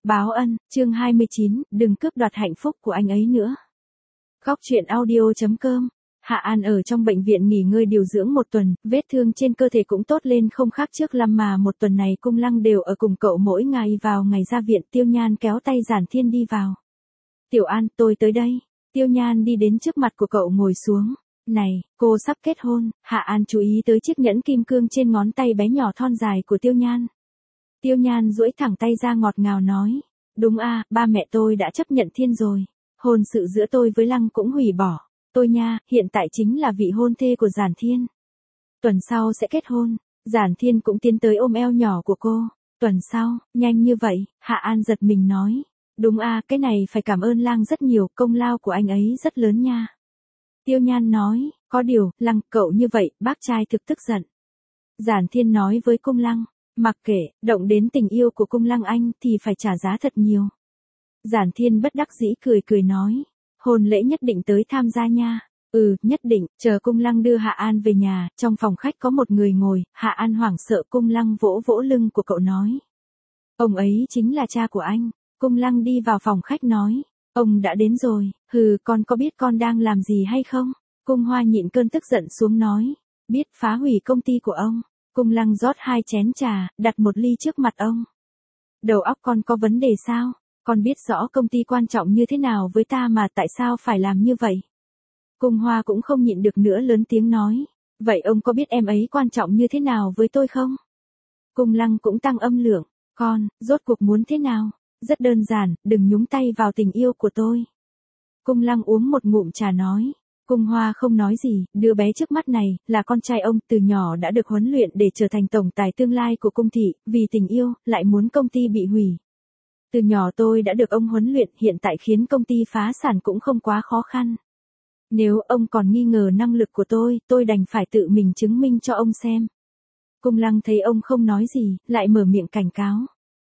Báo ân, chương 29, đừng cướp đoạt hạnh phúc của anh ấy nữa. Góc truyện audio.com. Hạ An ở trong bệnh viện nghỉ ngơi điều dưỡng một tuần, vết thương trên cơ thể cũng tốt lên không khác trước lắm mà một tuần này Cung Lăng đều ở cùng cậu mỗi ngày vào ngày ra viện. Tiêu Nhan kéo tay Giản Thiên đi vào. Tiểu An, tôi tới đây. Tiêu Nhan đi đến trước mặt của cậu ngồi xuống. Này, cô sắp kết hôn. Hạ An chú ý tới chiếc nhẫn kim cương trên ngón tay bé nhỏ thon dài của Tiêu Nhan. Tiêu Nhan duỗi thẳng tay ra ngọt ngào nói. Đúng a, ba mẹ tôi đã chấp nhận Thiên rồi. Hôn sự giữa tôi với Lăng cũng hủy bỏ. Tôi nha, hiện tại chính là vị hôn thê của Giản Thiên. Tuần sau sẽ kết hôn. Giản Thiên cũng tiến tới ôm eo nhỏ của cô. Tuần sau, nhanh như vậy, Hạ An giật mình nói. Đúng a, cái này phải cảm ơn Lăng rất nhiều, công lao của anh ấy rất lớn nha. Tiêu Nhan nói, có điều, Lăng, cậu như vậy, bác trai thực tức giận. Giản Thiên nói với Cung Lăng, mặc kệ, động đến tình yêu của Cung Lăng anh thì phải trả giá thật nhiều. Giản Thiên bất đắc dĩ cười cười nói, hôn lễ nhất định tới tham gia nha. Ừ, nhất định. Chờ Cung Lăng đưa Hạ An về nhà, trong phòng khách có một người ngồi. Hạ An hoảng sợ. Cung Lăng vỗ vỗ lưng của cậu nói, ông ấy chính là cha của anh. Cung Lăng đi vào phòng khách nói, ông đã đến rồi. Hừ, con có biết con đang làm gì hay không? Cung Hoa nhịn cơn tức giận xuống nói, biết, phá hủy công ty của ông. Cung Lăng rót 2 chén trà, đặt một ly trước mặt ông. Đầu óc con có vấn đề sao? Con biết rõ công ty quan trọng như thế nào với ta mà tại sao phải làm như vậy? Cung Hoa cũng không nhịn được nữa lớn tiếng nói, vậy ông có biết em ấy quan trọng như thế nào với tôi không? Cung Lăng cũng tăng âm lượng, con, rốt cuộc muốn thế nào? Rất đơn giản, đừng nhúng tay vào tình yêu của tôi. Cung Lăng uống một ngụm trà nói. Cung Hoa không nói gì, đứa bé trước mắt này, là con trai ông, từ nhỏ đã được huấn luyện để trở thành tổng tài tương lai của cung thị, vì tình yêu, lại muốn công ty bị hủy. Từ nhỏ tôi đã được ông huấn luyện, hiện tại khiến công ty phá sản cũng không quá khó khăn. Nếu ông còn nghi ngờ năng lực của tôi đành phải tự mình chứng minh cho ông xem. Cung Lăng thấy ông không nói gì, lại mở miệng cảnh cáo.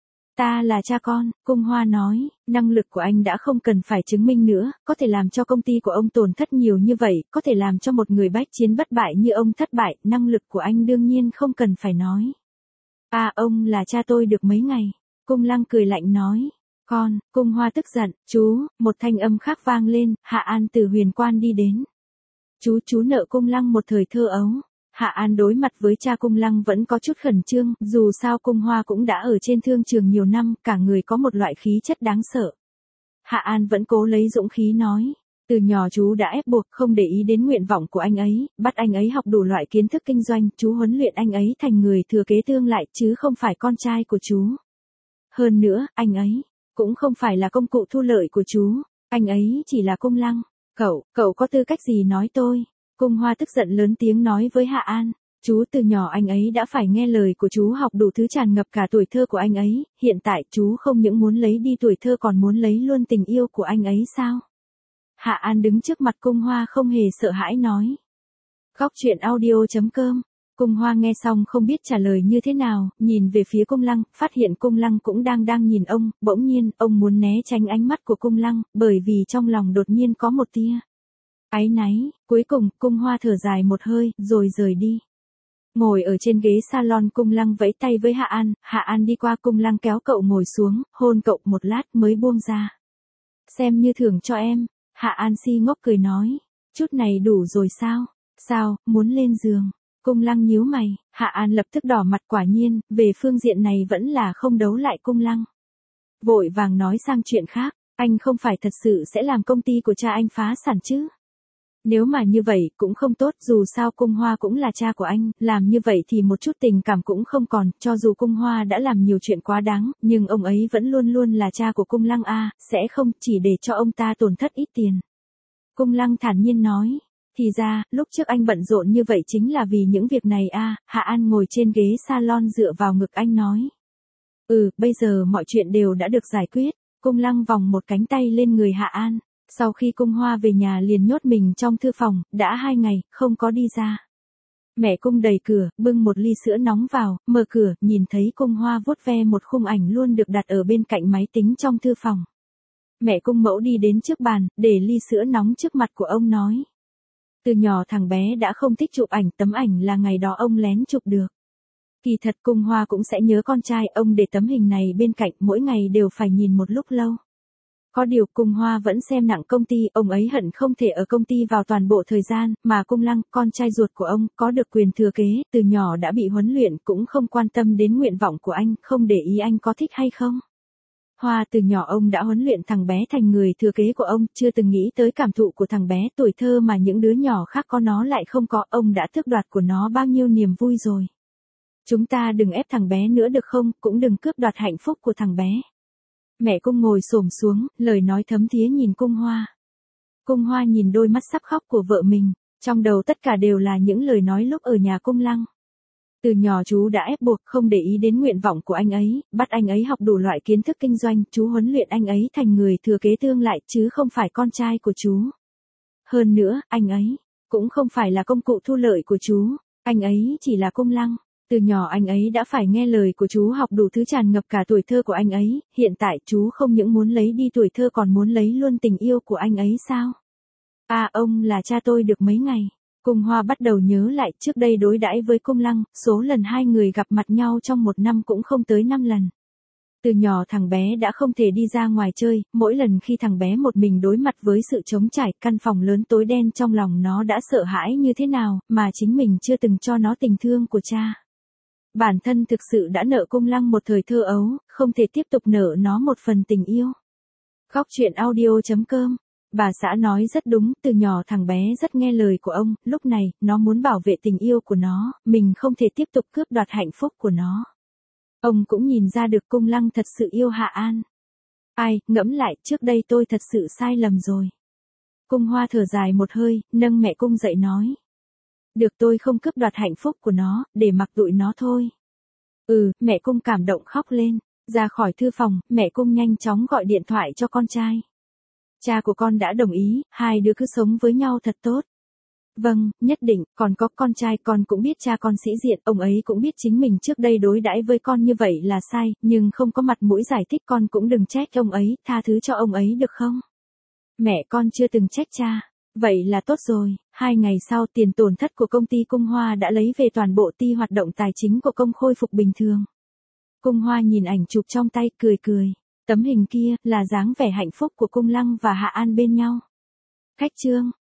Ta là cha con, Cung Hoa nói, năng lực của anh đã không cần phải chứng minh nữa, có thể làm cho công ty của ông tổn thất nhiều như vậy, có thể làm cho một người bách chiến bất bại như ông thất bại, năng lực của anh đương nhiên không cần phải nói. À, ông là cha tôi được mấy ngày. Cung Lăng cười lạnh nói, con. Cung Hoa tức giận, chú, một thanh âm khác vang lên. Hạ An từ huyền quan đi đến. Chú nợ Cung Lăng một thời thơ ấu. Hạ An đối mặt với cha Cung Lăng vẫn có chút khẩn trương, dù sao Cung Hoa cũng đã ở trên thương trường nhiều năm, cả người có một loại khí chất đáng sợ. Hạ An vẫn cố lấy dũng khí nói, từ nhỏ chú đã ép buộc không để ý đến nguyện vọng của anh ấy, bắt anh ấy học đủ loại kiến thức kinh doanh, chú huấn luyện anh ấy thành người thừa kế tương lai chứ không phải con trai của chú. Hơn nữa, anh ấy cũng không phải là công cụ thu lợi của chú, anh ấy chỉ là Cung Lăng. Cậu có tư cách gì nói tôi? Cung Hoa tức giận lớn tiếng nói với Hạ An, chú từ nhỏ anh ấy đã phải nghe lời của chú học đủ thứ tràn ngập cả tuổi thơ của anh ấy, hiện tại chú không những muốn lấy đi tuổi thơ còn muốn lấy luôn tình yêu của anh ấy sao? Hạ An đứng trước mặt Cung Hoa không hề sợ hãi nói. Góc truyện audio.com. Cung Hoa nghe xong không biết trả lời như thế nào, nhìn về phía Cung Lăng, phát hiện Cung Lăng cũng đang nhìn ông, bỗng nhiên, ông muốn né tránh ánh mắt của Cung Lăng, bởi vì trong lòng đột nhiên có một tia áy náy. Cuối cùng, Cung Hoa thở dài một hơi, rồi rời đi. Ngồi ở trên ghế salon, Cung Lăng vẫy tay với Hạ An đi qua. Cung Lăng kéo cậu ngồi xuống, hôn cậu một lát mới buông ra. Xem như thưởng cho em. Hạ An si ngốc cười nói, chút này đủ rồi sao? Sao, muốn lên giường? Cung Lăng nhíu mày, Hạ An lập tức đỏ mặt, quả nhiên, về phương diện này vẫn là không đấu lại Cung Lăng. Vội vàng nói sang chuyện khác, anh không phải thật sự sẽ làm công ty của cha anh phá sản chứ? Nếu mà như vậy cũng không tốt, dù sao Cung Hoa cũng là cha của anh, làm như vậy thì một chút tình cảm cũng không còn, cho dù Cung Hoa đã làm nhiều chuyện quá đáng, nhưng ông ấy vẫn luôn luôn là cha của Cung Lăng a, sẽ không chỉ để cho ông ta tổn thất ít tiền. Cung Lăng thản nhiên nói. Thì ra, lúc trước anh bận rộn như vậy chính là vì những việc này a. Hạ An ngồi trên ghế salon dựa vào ngực anh nói. Bây giờ mọi chuyện đều đã được giải quyết. Cung Lăng vòng một cánh tay lên người Hạ An. Sau khi Cung Hoa về nhà liền nhốt mình trong thư phòng, đã 2 ngày, không có đi ra. Mẹ Cung đẩy cửa, bưng một ly sữa nóng vào, mở cửa, nhìn thấy Cung Hoa vuốt ve một khung ảnh luôn được đặt ở bên cạnh máy tính trong thư phòng. Mẹ Cung mẫu đi đến trước bàn, để ly sữa nóng trước mặt của ông nói. Từ nhỏ thằng bé đã không thích chụp ảnh, tấm ảnh là ngày đó ông lén chụp được. Kỳ thật Cung Hoa cũng sẽ nhớ con trai, ông để tấm hình này bên cạnh mỗi ngày đều phải nhìn một lúc lâu. Có điều Cung Hoa vẫn xem nặng công ty, ông ấy hận không thể ở công ty vào toàn bộ thời gian, mà Cung Lăng, con trai ruột của ông, có được quyền thừa kế, từ nhỏ đã bị huấn luyện cũng không quan tâm đến nguyện vọng của anh, không để ý anh có thích hay không. Hoa từ nhỏ ông đã huấn luyện thằng bé thành người thừa kế của ông, chưa từng nghĩ tới cảm thụ của thằng bé tuổi thơ mà những đứa nhỏ khác có nó lại không có, ông đã tước đoạt của nó bao nhiêu niềm vui rồi. Chúng ta đừng ép thằng bé nữa được không, cũng đừng cướp đoạt hạnh phúc của thằng bé. Mẹ Cung ngồi xổm xuống, lời nói thấm thía nhìn Cung Hoa. Cung Hoa nhìn đôi mắt sắp khóc của vợ mình, trong đầu tất cả đều là những lời nói lúc ở nhà Cung Lăng. Từ nhỏ chú đã ép buộc không để ý đến nguyện vọng của anh ấy, bắt anh ấy học đủ loại kiến thức kinh doanh, chú huấn luyện anh ấy thành người thừa kế tương lai chứ không phải con trai của chú. Hơn nữa, anh ấy cũng không phải là công cụ thu lợi của chú, anh ấy chỉ là Cung Lăng. Từ nhỏ anh ấy đã phải nghe lời của chú, học đủ thứ tràn ngập cả tuổi thơ của anh ấy, hiện tại chú không những muốn lấy đi tuổi thơ còn muốn lấy luôn tình yêu của anh ấy sao? À, ông là cha tôi được mấy ngày. Cung Hoa bắt đầu nhớ lại trước đây đối đãi với Cung Lăng, số lần hai người gặp mặt nhau trong một năm cũng không tới 5 lần. Từ nhỏ thằng bé đã không thể đi ra ngoài chơi, mỗi lần khi thằng bé một mình đối mặt với sự trống trải, căn phòng lớn tối đen, trong lòng nó đã sợ hãi như thế nào, mà chính mình chưa từng cho nó tình thương của cha. Bản thân thực sự đã nợ Cung Lăng một thời thơ ấu, không thể tiếp tục nợ nó một phần tình yêu. Góc truyện audio.com. Bà xã nói rất đúng, từ nhỏ thằng bé rất nghe lời của ông, lúc này, nó muốn bảo vệ tình yêu của nó, mình không thể tiếp tục cướp đoạt hạnh phúc của nó. Ông cũng nhìn ra được Cung Lăng thật sự yêu Hạ An. Ai, ngẫm lại, trước đây tôi thật sự sai lầm rồi. Cung Hoa thở dài một hơi, nâng mẹ Cung dậy nói. Được, tôi không cướp đoạt hạnh phúc của nó, để mặc tụi nó thôi. Mẹ Cung cảm động khóc lên. Ra khỏi thư phòng, mẹ Cung nhanh chóng gọi điện thoại cho con trai. Cha của con đã đồng ý, hai đứa cứ sống với nhau thật tốt. Vâng, nhất định, còn có con trai, con cũng biết cha con sĩ diện, ông ấy cũng biết chính mình trước đây đối đãi với con như vậy là sai, nhưng không có mặt mũi giải thích, con cũng đừng trách ông ấy, tha thứ cho ông ấy được không? Mẹ con chưa từng trách cha. Vậy là tốt rồi. 2 ngày sau, tiền tổn thất của công ty Cung Hoa đã lấy về toàn bộ, ty hoạt động tài chính của công khôi phục bình thường. Cung Hoa nhìn ảnh chụp trong tay, cười cười. Tấm hình kia là dáng vẻ hạnh phúc của Cung Lăng và Hạ An bên nhau. Khách chương.